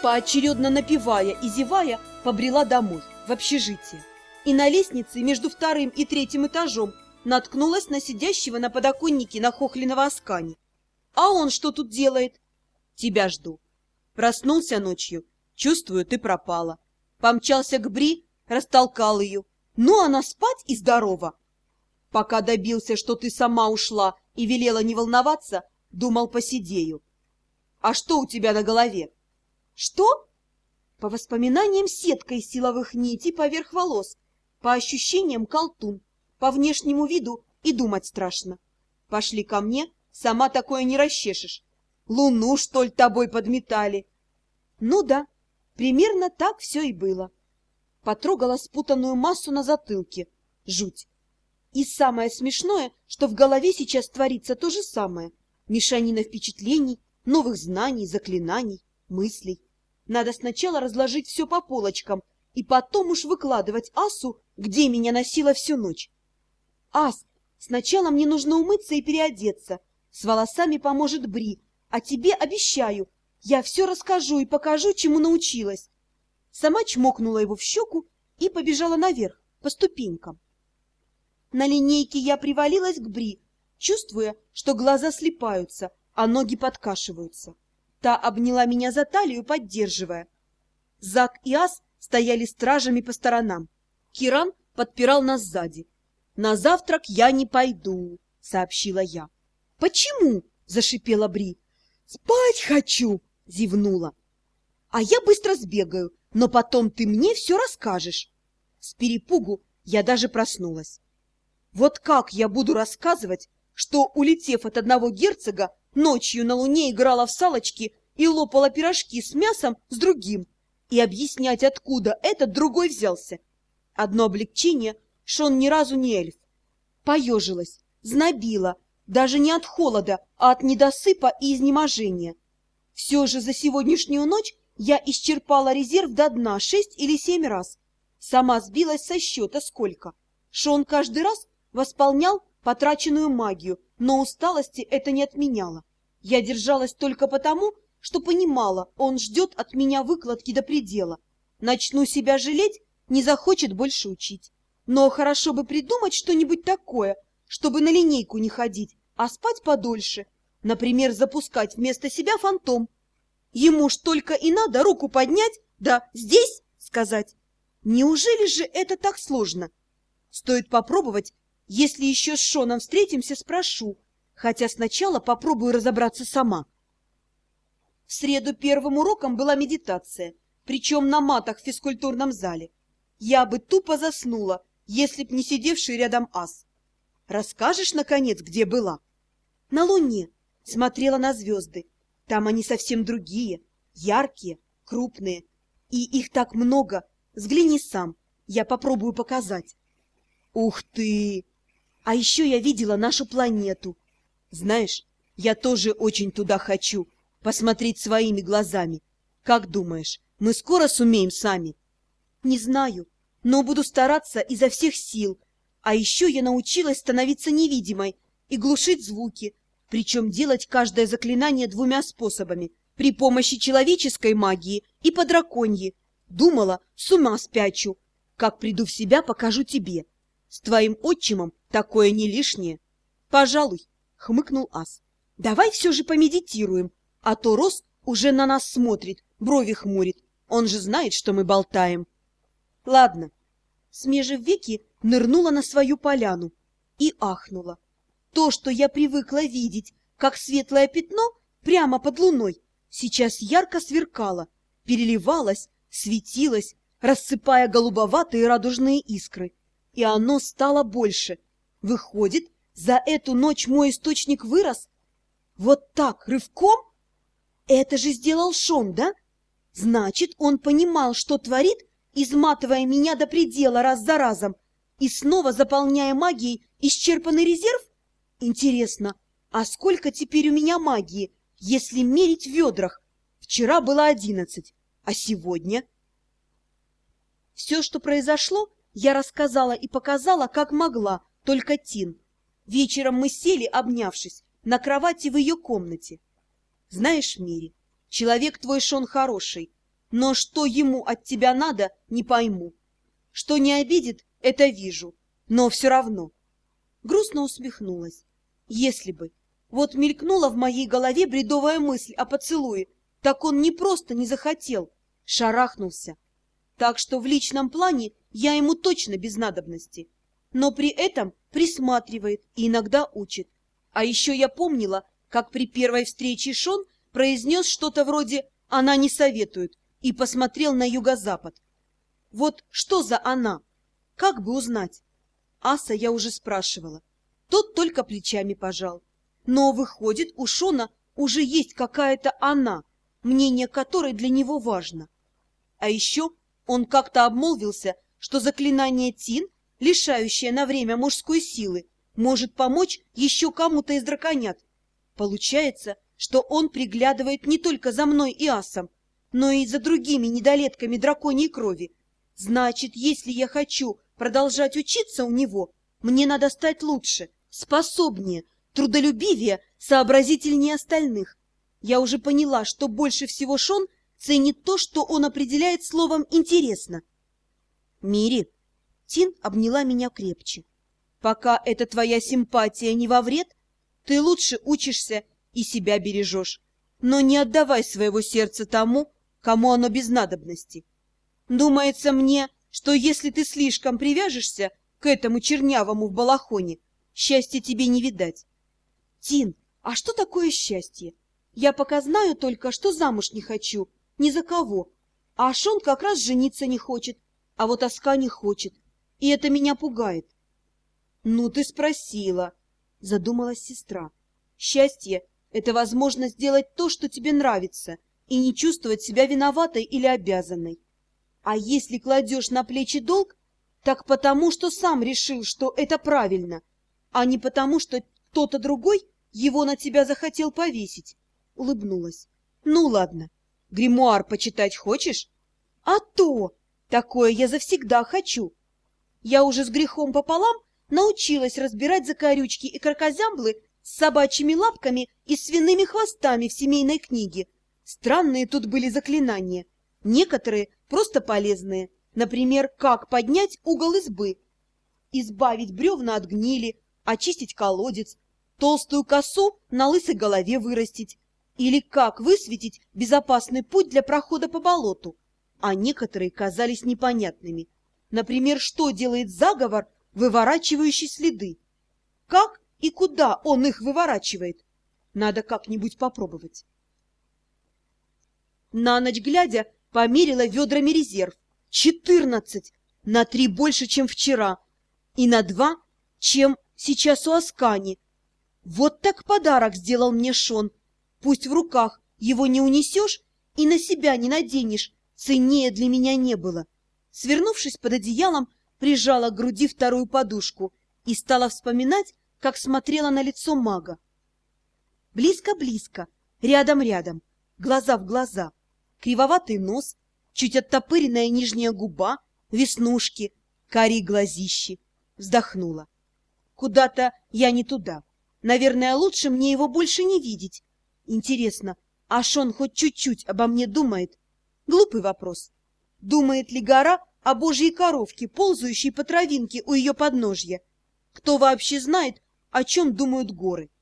поочередно напевая и зевая, побрела домой, в общежитие. И на лестнице между вторым и третьим этажом наткнулась на сидящего на подоконнике нахохленного Аскани. «А он что тут делает?» «Тебя жду». Проснулся ночью. Чувствую, ты пропала. Помчался к Бри, растолкал ее. Ну, она спать и здорова. Пока добился, что ты сама ушла и велела не волноваться, думал, посидею. А что у тебя на голове? Что? По воспоминаниям сетка из силовых нитей поверх волос, по ощущениям колтун, по внешнему виду и думать страшно. Пошли ко мне, сама такое не расчешешь. Луну, что ли, тобой подметали? Ну да, примерно так все и было. Потрогала спутанную массу на затылке. Жуть. И самое смешное, что в голове сейчас творится то же самое. Мешанина впечатлений, новых знаний, заклинаний, мыслей. Надо сначала разложить все по полочкам и потом уж выкладывать Асу, где меня носила всю ночь. Ас, сначала мне нужно умыться и переодеться. С волосами поможет Бри, а тебе обещаю, я все расскажу и покажу, чему научилась. Сама чмокнула его в щеку и побежала наверх, по ступенькам. На линейке я привалилась к Бри, чувствуя, что глаза слипаются, а ноги подкашиваются. Та обняла меня за талию, поддерживая. Зак и Ас стояли стражами по сторонам. Киран подпирал нас сзади. «На завтрак я не пойду», — сообщила я. «Почему?» — зашипела Бри. «Спать хочу!» — зевнула. «А я быстро сбегаю, но потом ты мне все расскажешь». С перепугу я даже проснулась. Вот как я буду рассказывать, что, улетев от одного герцога, ночью на Луне играла в салочки и лопала пирожки с мясом с другим, и объяснять, откуда этот другой взялся? Одно облегчение, что он ни разу не эльф. Поежилась, знобила, даже не от холода, а от недосыпа и изнеможения. Все же за сегодняшнюю ночь я исчерпала резерв до дна 6 или 7 раз. Сама сбилась со счета сколько. Шон каждый раз восполнял потраченную магию, но усталости это не отменяло. Я держалась только потому, что понимала, он ждет от меня выкладки до предела. Начну себя жалеть, не захочет больше учить. Но хорошо бы придумать что-нибудь такое, чтобы на линейку не ходить, а спать подольше. Например, запускать вместо себя фантом. Ему ж только и надо руку поднять, да «здесь» сказать. Неужели же это так сложно? Стоит попробовать. Если еще с Шоном встретимся, спрошу, хотя сначала попробую разобраться сама. В среду первым уроком была медитация, причем на матах в физкультурном зале. Я бы тупо заснула, если б не сидевший рядом Ас. Расскажешь, наконец, где была? На Луне. Смотрела на звезды. Там они совсем другие, яркие, крупные. И их так много. Взгляни сам, я попробую показать. Ух ты! А еще я видела нашу планету. Знаешь, я тоже очень туда хочу, посмотреть своими глазами. Как думаешь, мы скоро сумеем сами? Не знаю, но буду стараться изо всех сил. А еще я научилась становиться невидимой и глушить звуки, причем делать каждое заклинание 2 способами, при помощи человеческой магии и по драконьи. Думала, с ума спячу. Как приду в себя, покажу тебе. С твоим отчимом такое не лишнее. Пожалуй, хмыкнул Ас. Давай все же помедитируем, а то Рос уже на нас смотрит, брови хмурит. Он же знает, что мы болтаем. Ладно. Смежив веки, нырнула на свою поляну и ахнула. То, что я привыкла видеть, как светлое пятно прямо под луной, сейчас ярко сверкало, переливалось, светилось, рассыпая голубоватые радужные искры. И оно стало больше. Выходит, за эту ночь мой источник вырос? Вот так, рывком? Это же сделал Шон, да? Значит, он понимал, что творит, изматывая меня до предела раз за разом и снова заполняя магией исчерпанный резерв? Интересно, а сколько теперь у меня магии, если мерить в ведрах? Вчера было 11, а сегодня? Все, что произошло, я рассказала и показала, как могла, только Тин. Вечером мы сели, обнявшись, на кровати в ее комнате. Знаешь, Мири, человек твой Шон хороший, Но что ему от тебя надо, не пойму. Что не обидит, это вижу, но все равно. Грустно усмехнулась. Если бы. Вот мелькнула в моей голове бредовая мысль о поцелуе, так он не просто не захотел, шарахнулся. Так что в личном плане я ему точно без надобности. Но при этом присматривает и иногда учит. А еще я помнила, как при первой встрече Шон произнес что-то вроде «она не советует» и посмотрел на юго-запад. Вот что за она? Как бы узнать? Аса я уже спрашивала. Тот только плечами пожал. Но выходит, у Шона уже есть какая-то она, мнение которой для него важно. А еще он как-то обмолвился, что заклинание Тин, лишающее на время мужской силы, может помочь еще кому-то из драконят. Получается, что он приглядывает не только за мной и Асом, но и за другими недолетками драконьей крови. Значит, если я хочу продолжать учиться у него, мне надо стать лучше, способнее, трудолюбивее, сообразительнее остальных. Я уже поняла, что больше всего Шон ценит то, что он определяет словом «интересно». «Мири», Тин обняла меня крепче, «пока эта твоя симпатия не во вред, ты лучше учишься и себя бережешь, но не отдавай своего сердца тому, кому оно без надобности. Думается мне, что если ты слишком привяжешься к этому чернявому в балахоне, счастья тебе не видать». «Тин, а что такое счастье? Я пока знаю только, что замуж не хочу, ни за кого. А Шон как раз жениться не хочет, а вот Аска не хочет, и это меня пугает». «Ну ты спросила», — задумалась сестра. «Счастье — это возможность сделать то, что тебе нравится, и не чувствовать себя виноватой или обязанной. А если кладешь на плечи долг, так потому, что сам решил, что это правильно, а не потому, что кто-то другой его на тебя захотел повесить». Улыбнулась. «Ну ладно, гримуар почитать хочешь?» «А то! Такое я завсегда хочу. Я уже с грехом пополам научилась разбирать закорючки и кракозямблы с собачьими лапками и свиными хвостами в семейной книге. Странные тут были заклинания. Некоторые просто полезные. Например, как поднять угол избы, избавить бревна от гнили, очистить колодец, толстую косу на лысой голове вырастить, или как высветить безопасный путь для прохода по болоту. А некоторые казались непонятными. Например, что делает заговор, выворачивающий следы? Как и куда он их выворачивает? Надо как-нибудь попробовать. На ночь глядя, померила ведрами резерв. 14! На 3 больше, чем вчера. И на 2, чем сейчас у Аскани. Вот так подарок сделал мне Шон. Пусть в руках его не унесешь и на себя не наденешь, ценнее для меня не было. Свернувшись под одеялом, прижала к груди вторую подушку и стала вспоминать, как смотрела на лицо мага. Близко-близко, рядом-рядом, глаза в глаза, кривоватый нос, чуть оттопыренная нижняя губа, веснушки, карие глазищи. Вздохнула. Куда-то я не туда. Наверное, лучше мне его больше не видеть. Интересно, а Шон хоть чуть-чуть обо мне думает? Глупый вопрос. Думает ли гора о божьей коровке, ползающей по травинке у ее подножья? Кто вообще знает, о чем думают горы?